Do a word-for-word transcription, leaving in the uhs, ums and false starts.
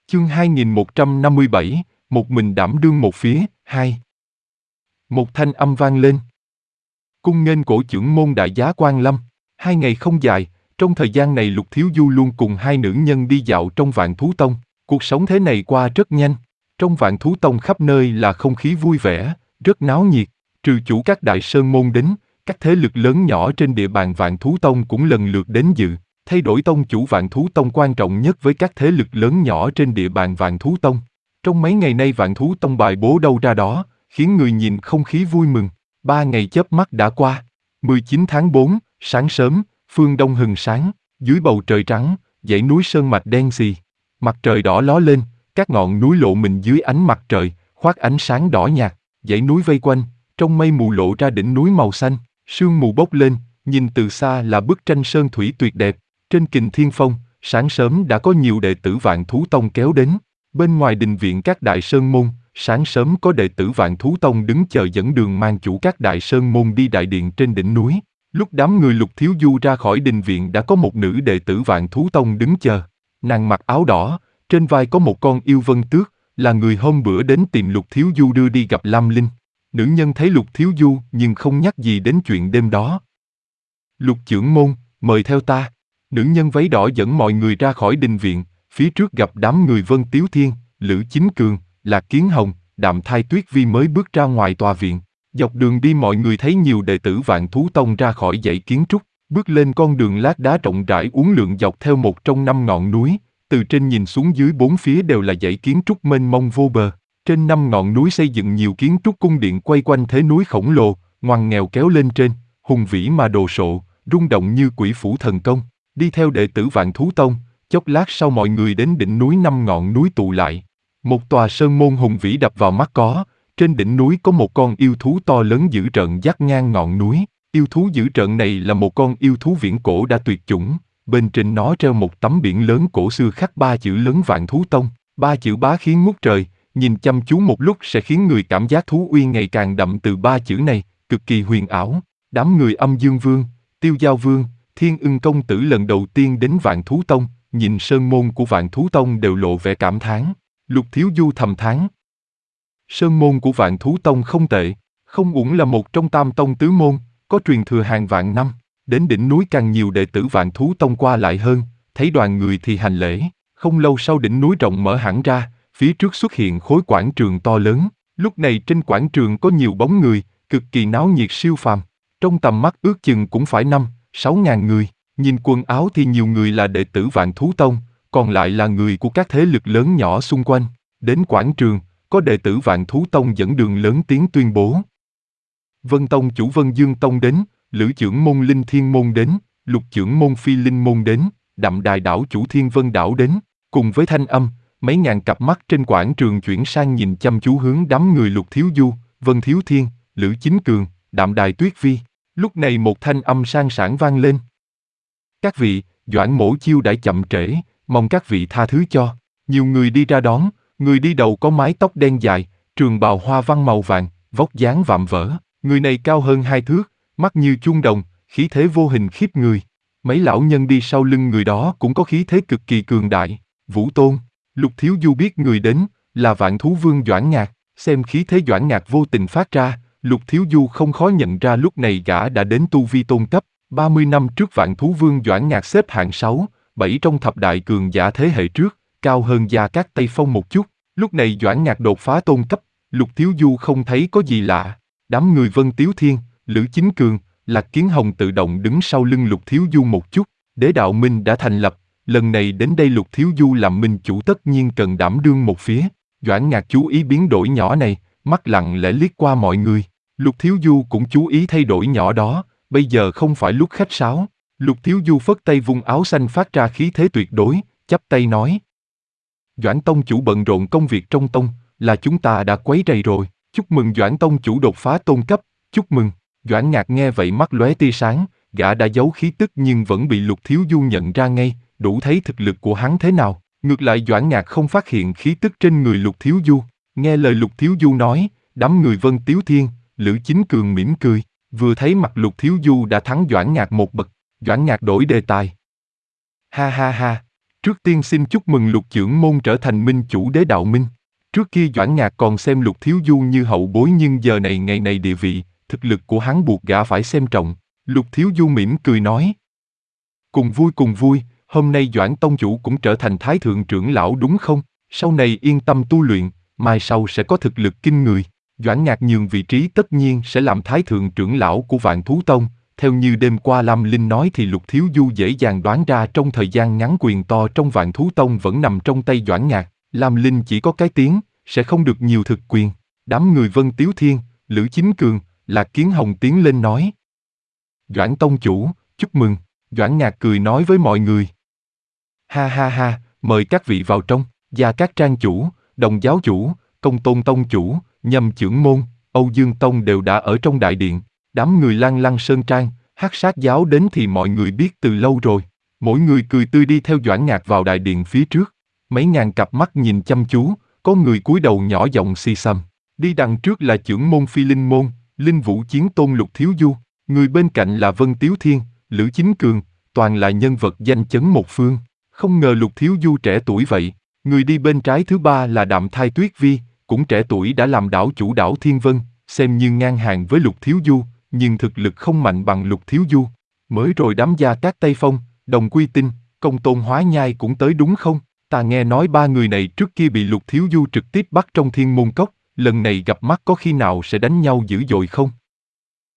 Chương hai nghìn một trăm năm mươi bảy, một mình đảm đương một phía, hai. Một thanh âm vang lên. Cung nghênh cổ chưởng môn đại giá Quan Lâm. Hai ngày không dài, trong thời gian này Lục Thiếu Du luôn cùng hai nữ nhân đi dạo trong Vạn Thú Tông. Cuộc sống thế này qua rất nhanh. Trong Vạn Thú Tông khắp nơi là không khí vui vẻ, rất náo nhiệt. Trừ chủ các đại sơn môn đến, các thế lực lớn nhỏ trên địa bàn Vạn Thú Tông cũng lần lượt đến dự. Thay đổi tông chủ Vạn Thú Tông quan trọng nhất với các thế lực lớn nhỏ trên địa bàn Vạn Thú Tông. Trong mấy ngày nay Vạn Thú Tông bài bố đâu ra đó, khiến người nhìn không khí vui mừng. Ba ngày chớp mắt đã qua. mười chín tháng tư, sáng sớm, phương đông hừng sáng, dưới bầu trời trắng, dãy núi sơn mạch đen xì. Mặt trời đỏ ló lên, các ngọn núi lộ mình dưới ánh mặt trời, khoác ánh sáng đỏ nhạt, dãy núi vây quanh, trong mây mù lộ ra đỉnh núi màu xanh, sương mù bốc lên, nhìn từ xa là bức tranh sơn thủy tuyệt đẹp. Trên Kình Thiên Phong, sáng sớm đã có nhiều đệ tử Vạn Thú Tông kéo đến. Bên ngoài đình viện các đại sơn môn, sáng sớm có đệ tử Vạn Thú Tông đứng chờ dẫn đường mang chủ các đại sơn môn đi đại điện trên đỉnh núi. Lúc đám người Lục Thiếu Du ra khỏi đình viện đã có một nữ đệ tử Vạn Thú Tông đứng chờ. Nàng mặc áo đỏ, trên vai có một con yêu vân tước, là người hôm bữa đến tìm Lục Thiếu Du đưa đi gặp Lam Linh. Nữ nhân thấy Lục Thiếu Du nhưng không nhắc gì đến chuyện đêm đó. Lục trưởng môn, mời theo ta. Nữ nhân váy đỏ dẫn mọi người ra khỏi đình viện, phía trước gặp đám người Vân Tiếu Thiên, Lữ Chính Cường, Lạc Kiến Hồng, Đạm Thai Tuyết Vi mới bước ra ngoài tòa viện. Dọc đường đi mọi người thấy nhiều đệ tử Vạn Thú Tông ra khỏi dãy kiến trúc, bước lên con đường lát đá rộng rãi uốn lượn dọc theo một trong năm ngọn núi, từ trên nhìn xuống dưới bốn phía đều là dãy kiến trúc mênh mông vô bờ. Trên năm ngọn núi xây dựng nhiều kiến trúc cung điện quay quanh thế núi khổng lồ, ngoằn nghèo kéo lên trên, hùng vĩ mà đồ sộ, rung động như quỷ phủ thần công. Đi theo đệ tử Vạn Thú Tông, chốc lát sau mọi người đến đỉnh núi năm ngọn núi tụ lại. Một tòa sơn môn hùng vĩ đập vào mắt có, trên đỉnh núi có một con yêu thú to lớn dữ trợn dắt ngang ngọn núi. Yêu thú dữ trợn này là một con yêu thú viễn cổ đã tuyệt chủng, bên trên nó treo một tấm biển lớn cổ xưa khắc ba chữ lớn Vạn Thú Tông, ba chữ bá khí ngút trời, nhìn chăm chú một lúc sẽ khiến người cảm giác thú uy ngày càng đậm từ ba chữ này, cực kỳ huyền ảo. Đám người Âm Dương Vương, Tiêu Giao Vương, Thiên Ưng công tử lần đầu tiên đến Vạn Thú Tông, nhìn sơn môn của Vạn Thú Tông đều lộ vẻ cảm thán. Lục Thiếu Du thầm thán. Sơn môn của Vạn Thú Tông không tệ, không uổng là một trong tam tông tứ môn, có truyền thừa hàng vạn năm. Đến đỉnh núi càng nhiều đệ tử Vạn Thú Tông qua lại hơn, thấy đoàn người thì hành lễ. Không lâu sau đỉnh núi rộng mở hẳn ra, phía trước xuất hiện khối quảng trường to lớn. Lúc này trên quảng trường có nhiều bóng người, cực kỳ náo nhiệt siêu phàm. Trong tầm mắt ước chừng cũng phải năm, sáu ngàn người. Nhìn quần áo thì nhiều người là đệ tử Vạn Thú Tông, còn lại là người của các thế lực lớn nhỏ xung quanh. Đến quảng trường, có đệ tử Vạn Thú Tông dẫn đường lớn tiếng tuyên bố. Vân Tông chủ Vân Dương Tông đến, Lữ trưởng môn Linh Thiên môn đến, Lục trưởng môn Phi Linh môn đến, Đạm Đài đảo chủ Thiên Vân đảo đến. Cùng với thanh âm, mấy ngàn cặp mắt trên quảng trường chuyển sang nhìn chăm chú hướng đám người Lục Thiếu Du, Vân Thiếu Thiên, Lữ Chính Cường, Đạm Đài Tuyết Vi. Lúc này một thanh âm sang sảng vang lên. Các vị, Doãn Mỗ chiêu đãi chậm trễ, mong các vị tha thứ cho. Nhiều người đi ra đón, người đi đầu có mái tóc đen dài, trường bào hoa văn màu vàng, vóc dáng vạm vỡ. Người này cao hơn hai thước, mắt như chuông đồng, khí thế vô hình khiếp người. Mấy lão nhân đi sau lưng người đó cũng có khí thế cực kỳ cường đại. Vũ Tôn, Lục Thiếu Du biết người đến là Vạn Thú Vương Doãn Ngạc, xem khí thế Doãn Ngạc vô tình phát ra, Lục Thiếu Du không khó nhận ra lúc này gã đã đến tu vi tôn cấp. ba mươi năm trước Vạn Thú Vương Doãn Ngạc xếp hạng sáu, bảy trong thập đại cường giả thế hệ trước, cao hơn Gia Cát Tây Phong một chút. Lúc này Doãn Ngạc đột phá tôn cấp, Lục Thiếu Du không thấy có gì lạ. Đám người Vân Tiếu Thiên, Lữ Chính Cường, Lạc Kiến Hồng tự động đứng sau lưng Lục Thiếu Du một chút. Đế đạo minh đã thành lập, lần này đến đây Lục Thiếu Du làm minh chủ tất nhiên cần đảm đương một phía. Doãn Ngạc chú ý biến đổi nhỏ này, mắt lặng lẽ liếc qua mọi người. Lục Thiếu Du cũng chú ý thay đổi nhỏ đó, bây giờ không phải lúc khách sáo. Lục Thiếu Du phất tay vung áo xanh phát ra khí thế tuyệt đối, chắp tay nói. Doãn tông chủ bận rộn công việc trong tông, là chúng ta đã quấy rầy rồi. Chúc mừng Doãn tông chủ đột phá tôn cấp, chúc mừng. Doãn Ngạc nghe vậy mắt lóe tia sáng, gã đã giấu khí tức nhưng vẫn bị Lục Thiếu Du nhận ra ngay, đủ thấy thực lực của hắn thế nào. Ngược lại Doãn Ngạc không phát hiện khí tức trên người Lục Thiếu Du. Nghe lời Lục Thiếu Du nói, đám người Vân Tiếu Thiên, Lữ Chính Cường mỉm cười, vừa thấy mặt Lục Thiếu Du đã thắng Doãn Ngạc một bậc, Doãn Ngạc đổi đề tài. Ha ha ha, Trước tiên xin chúc mừng Lục Chưởng Môn trở thành minh chủ Đế Đạo Minh. Trước kia Doãn Ngạc còn xem Lục Thiếu Du như hậu bối, nhưng giờ này ngày này địa vị, thực lực của hắn buộc gã phải xem trọng. Lục Thiếu Du mỉm cười nói. Cùng vui cùng vui, hôm nay Doãn Tông Chủ cũng trở thành Thái Thượng trưởng lão đúng không? Sau này yên tâm tu luyện, mai sau sẽ có thực lực kinh người. Doãn Ngạc nhường vị trí tất nhiên sẽ làm Thái Thượng trưởng lão của Vạn Thú Tông. Theo như đêm qua Lam Linh nói thì Lục Thiếu Du dễ dàng đoán ra trong thời gian ngắn quyền to trong Vạn Thú Tông vẫn nằm trong tay Doãn Ngạc. Lam Linh chỉ có cái tiếng, sẽ không được nhiều thực quyền. Đám người Vân Tiếu Thiên, Lữ Chính Cường, Lạc Kiến Hồng tiến lên nói. Doãn Tông Chủ, chúc mừng. Doãn Ngạc cười nói với mọi người. Ha ha ha, mời các vị vào trong. Gia Cát Trang Chủ, Đồng Giáo Chủ, Công Tôn Tông Chủ, Nhâm Chưởng Môn, Âu Dương Tông đều đã ở trong đại điện. Đám người Lan Lăng Sơn Trang, Hắc Sát Giáo đến thì mọi người biết từ lâu rồi. Mỗi người cười tươi đi theo Doãn Ngạc vào đại điện phía trước. Mấy ngàn cặp mắt nhìn chăm chú, có người cúi đầu nhỏ giọng xì xầm. Đi đằng trước là Chưởng Môn Phi Linh Môn, Linh Vũ Chiến Tôn Lục Thiếu Du. Người bên cạnh là Vân Tiếu Thiên, Lữ Chính Cường, toàn là nhân vật danh chấn một phương. Không ngờ Lục Thiếu Du trẻ tuổi vậy. Người đi bên trái thứ ba là Đạm Thai Tuyết Vi, cũng trẻ tuổi đã làm đảo chủ đảo Thiên Vân, xem như ngang hàng với Lục Thiếu Du, nhưng thực lực không mạnh bằng Lục Thiếu Du. Mới rồi đám Gia Cát Tây Phong, Đồng Quy Tinh, Công Tôn Hóa Nhai cũng tới đúng không? Ta nghe nói ba người này trước kia bị Lục Thiếu Du trực tiếp bắt trong Thiên Môn Cốc, lần này gặp mắt có khi nào sẽ đánh nhau dữ dội không?